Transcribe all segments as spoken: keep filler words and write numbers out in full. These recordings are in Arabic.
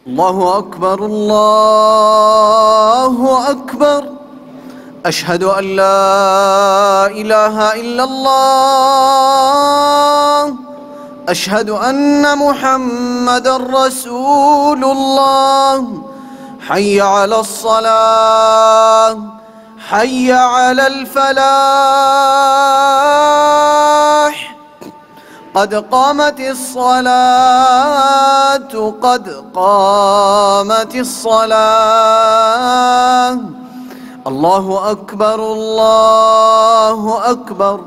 الله أكبر الله أكبر. أشهد أن لا إله إلا الله. أشهد أن محمدًا رسول الله. حي على الصلاة، حي على الفلاح. قد قامت الصلاة، قد قامت الصلاة. الله أكبر الله أكبر.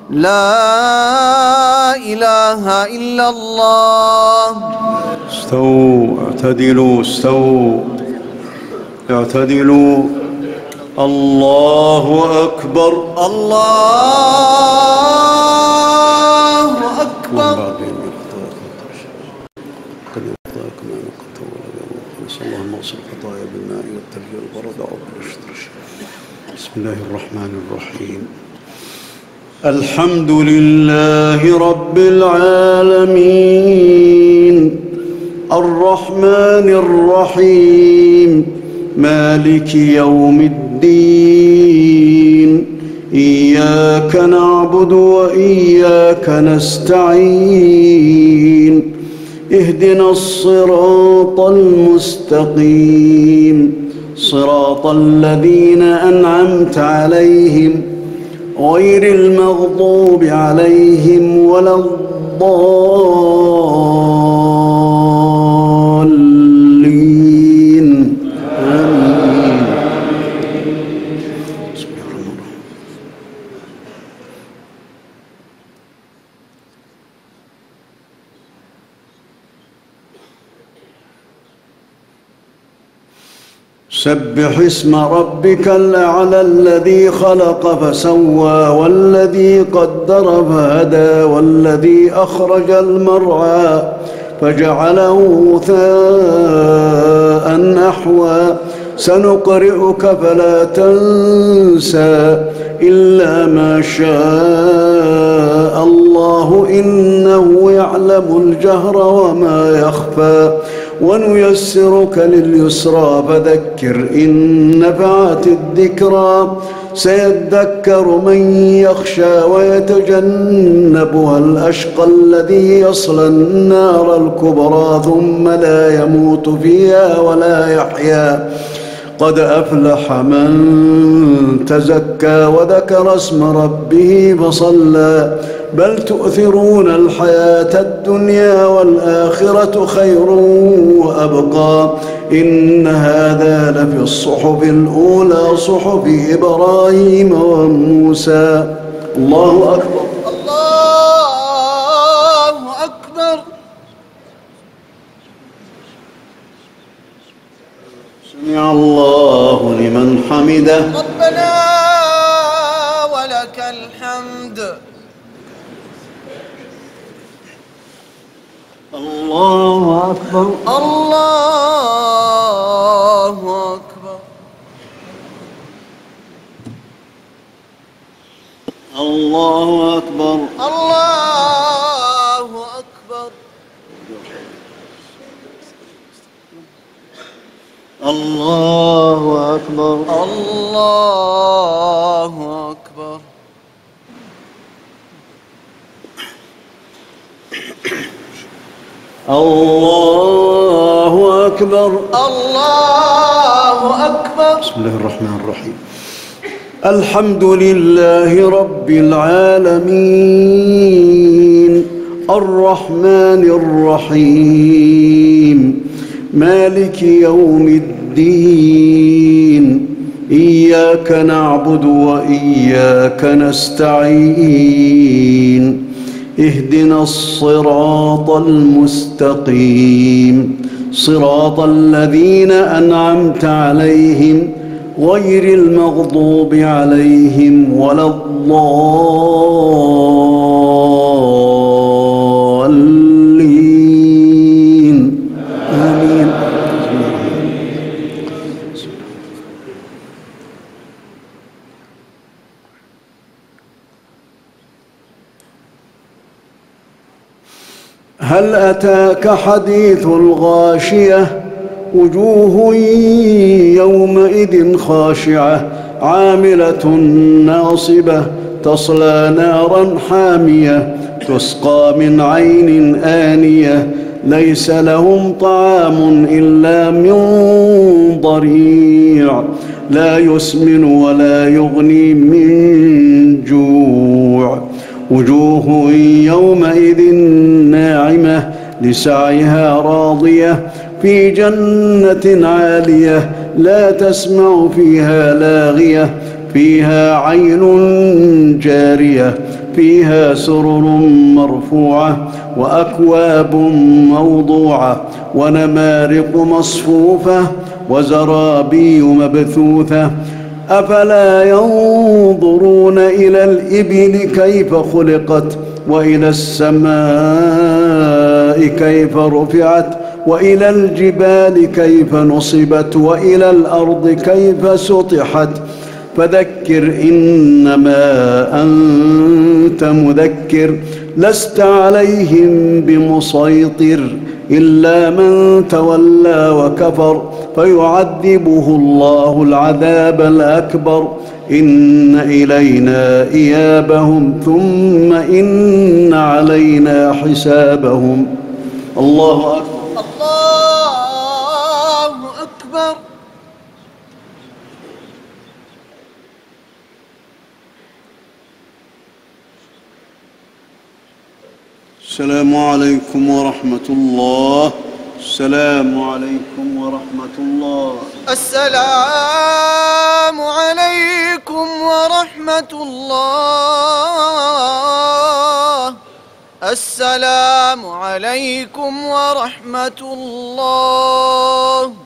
لا إله إلا الله. استووا اعتدلوا استووا اعتدلوا. الله أكبر الله أكبر. نسأل الله أن نغسل الخطايا بالماء والثلج والبرد والشطر. بسم الله الرحمن الرحيم. الحمد لله رب العالمين الرحمن الرحيم مالك يوم الدين. إياك نعبد وإياك نستعين. اهدنا الصراط المستقيم صراط الذين أنعمت عليهم غير المغضوب عليهم ولا الضالين. آمين. بسم الله الرحمن الرحيم. سبح اسم ربك الأعلى الذي خلق فسوى والذي قدر فهدى والذي أخرج المرعى فجعله غثاء أحوى. سنقرئك فلا تنسى إلا ما شاء الله إنه يعلم الجهر وما يخفى. ونيسرك لليسرى فذكر إن نفعت الذكرى. سيذكر من يخشى ويتجنبها الأشقى الذي يصلى النار الكبرى ثم لا يموت فيها ولا يحيا. قد أفلح من تزكى وذكر اسم ربه فصلى. بل تؤثرون الحياة الدنيا والآخرة خير وأبقى. إن هذا لفي الصحف الأولى صحف إبراهيم وموسى. الله أكبر الله أكبر. سمع الله لمن حمده. ربنا ولك الحمد. الله أكبر الله أكبر. الله أكبر الله أكبر. الله أكبر الله أكبر. الله أكبر الله أكبر. بسم الله الرحمن الرحيم. الحمد لله رب العالمين الرحمن الرحيم مالك يوم الدين. إياك نعبد وإياك نستعين. اهدنا الصراط المستقيم صراط الذين أنعمت عليهم غير المغضوب عليهم ولا الضالين. آمين. هل أتاك حديث الغاشية وجوه يومئذ خاشعة عاملة ناصبة تصلى نارا حامية تسقى من عين آنية ليس لهم طعام إلا من ضريع لا يسمن ولا يغني من جوع وجوه يومئذ ناعمة لسعيها راضية في جنة عالية لا تسمع فيها لاغية فيها عين جارية فيها سرر مرفوعة وأكواب موضوعة ونمارق مصفوفة وزرابي مبثوثة أفلا ينظرون إلى الإبل كيف خلقت وإلى السماء كيف رفعت وإلى الجبال كيف نصبت وإلى الأرض كيف سطحت فذكر إنما أنت مذكر لست عليهم بمسيطر إلا من تولى وكفر فيعذبه الله العذاب الأكبر إن إلينا إيابهم ثم إن علينا حسابهم. الله أكبر. الله أكبر. السلام عليكم ورحمة الله. السلام عليكم ورحمة الله. السلام عليكم ورحمة الله. السلام عليكم ورحمة الله.